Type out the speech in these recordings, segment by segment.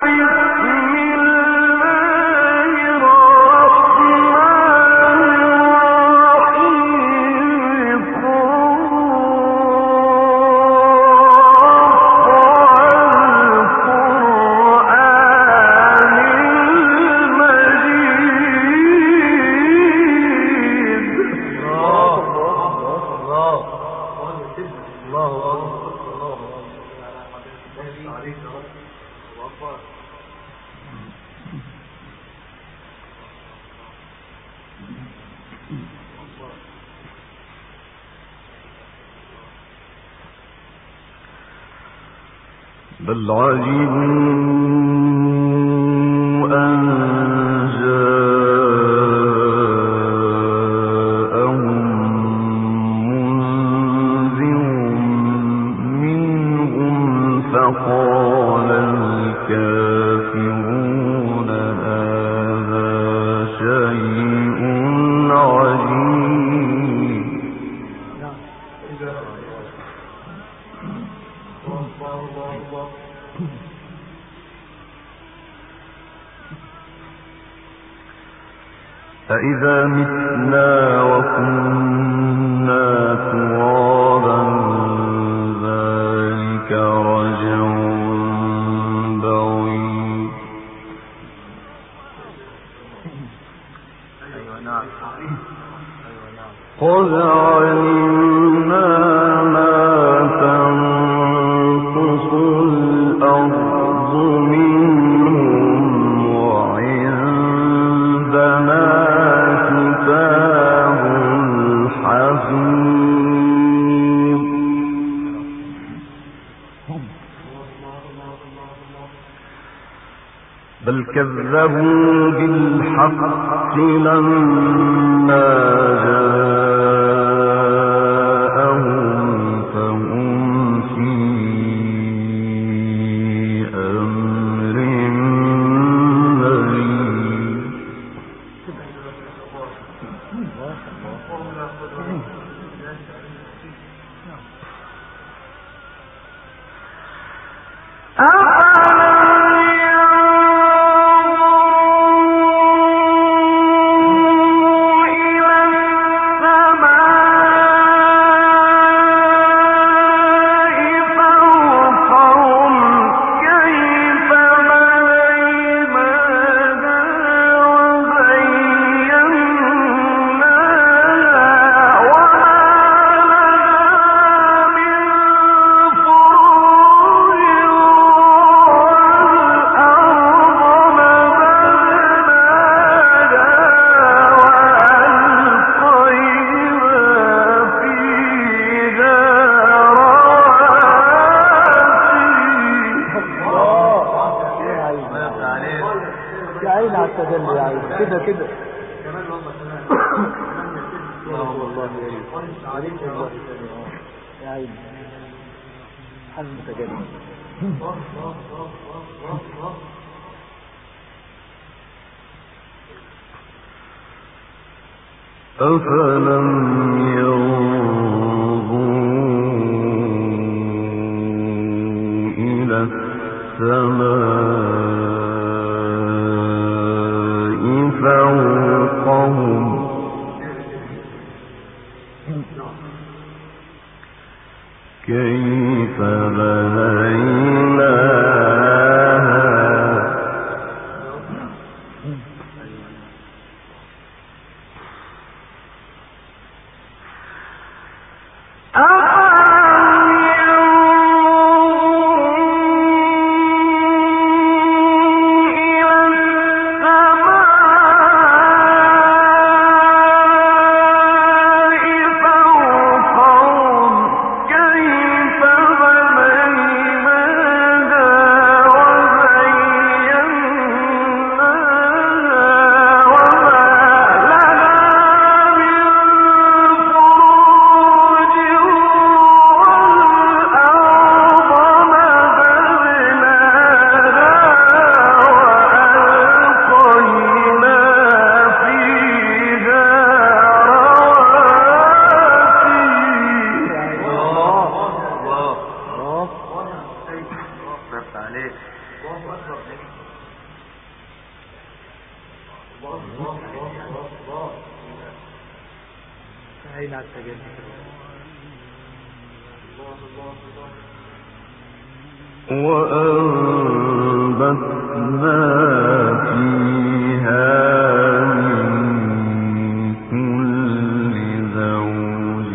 بل عجبوا أن جاءهم منذر منهم فقال الكافرون هذا شيء عجيب. أإذا متنا وكنا ترابا ذلك رجع بعيد. قد علمنا ما تنقص الأرض منهم وعندنا كتاب حفيظ. بل كذبوا بالحق لما جاءهم فهم في أمر مريض. كده كده يا عيني حل متجدد. أفلم ينظروا إلى السماء فوقهم كيف بنيناها عين على التجلي. وأنبتنا فيها من كل زوج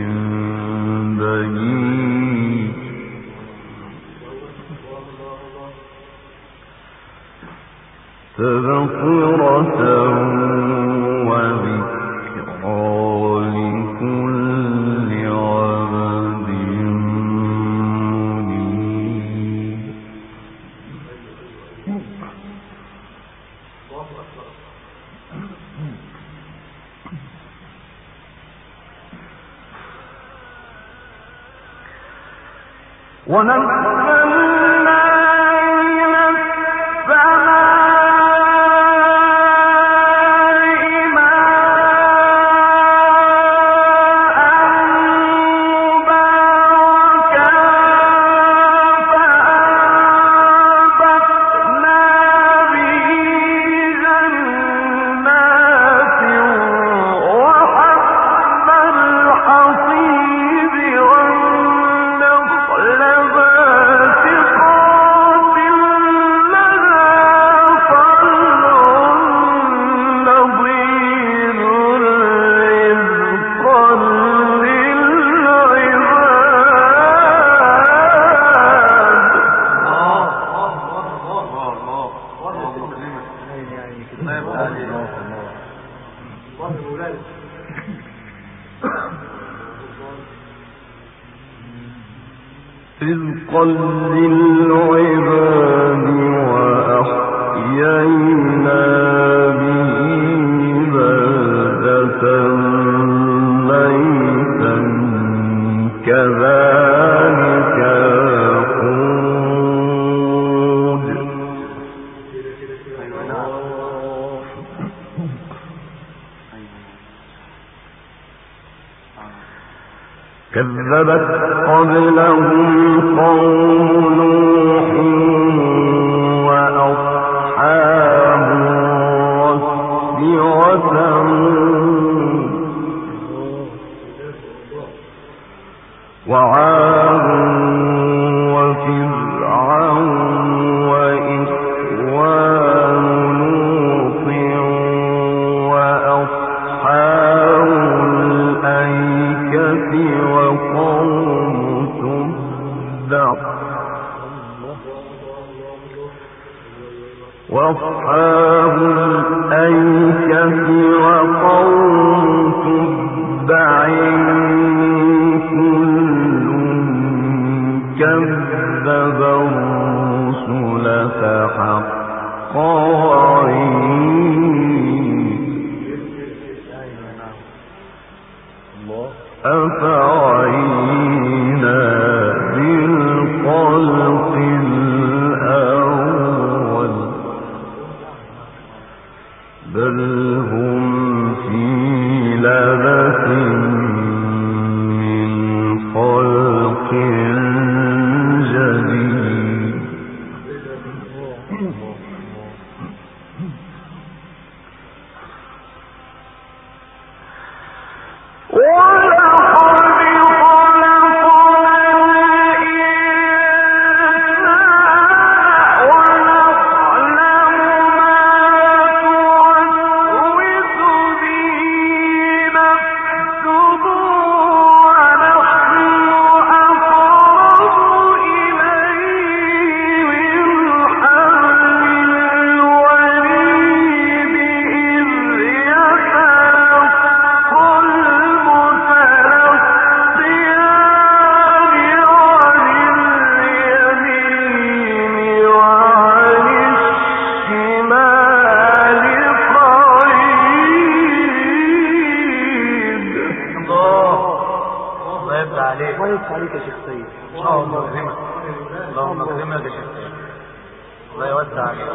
بهيج تبصرة وذكرى لكل عبد منيب. ونزلنا من السماء ماء مباركا فأنبتنا به جنات وحب الحصيد والنخل باسقات لها طلع نضيد رزقا للعباد وأحيينا به بلدة ميتا كذلك الخروج. كذبت قبلهم قوم نوح وأصحاب الرس وثمود وعاد وفرعون وإخوان لوط وأصحاب الأيكة وقوم تبع وأصحاب الأيكة وقوم تبع كل كذب الرسل فحق وعيد. أفعينا بالخلق الأول بل هم في لبس من خلق جديد. عليك يا شيخ سيد. اللهم اكرمك، اللهم اكرمك يا شيخ سيد، الله يوسع عليك.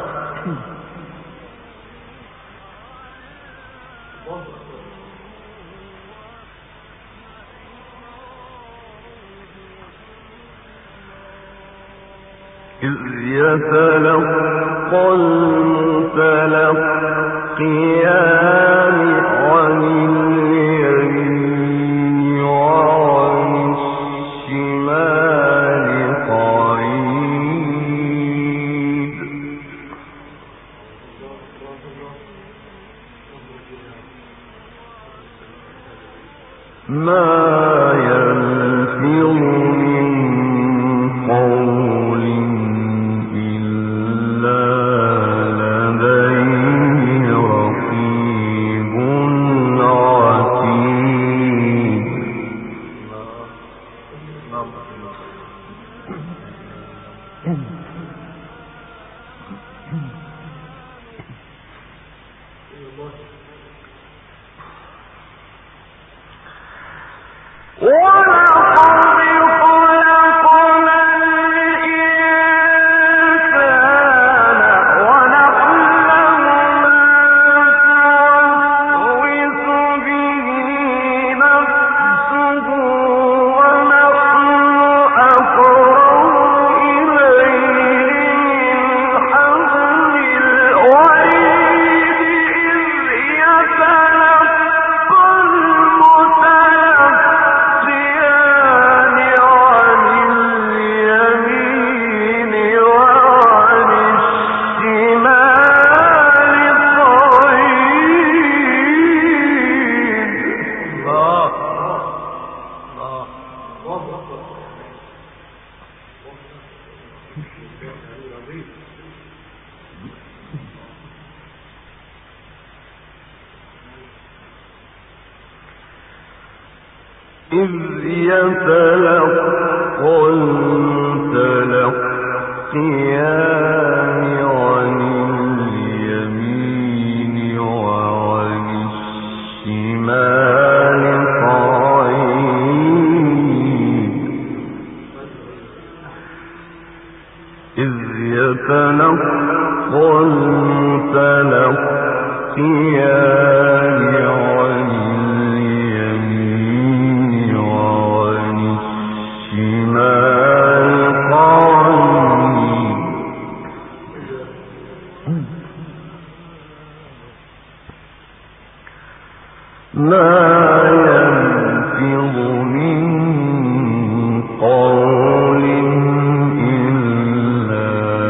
إذ يتلقى المتلقى عن اليمين وعن الشمال قعيد ما يلفظ من قول إلا لديه رقيب عتيد إذ يتلقى المتلقيان عن اليمين وعن الشمال قعيد إذ يتلقى المتلقيان عن اليمين وعن الشمال قعيد ما يلفظ من قول إلا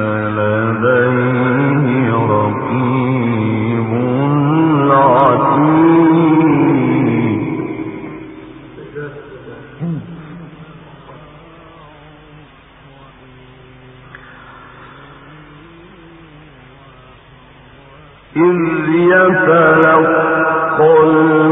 لديه رقيب عتيد إذ يتلقى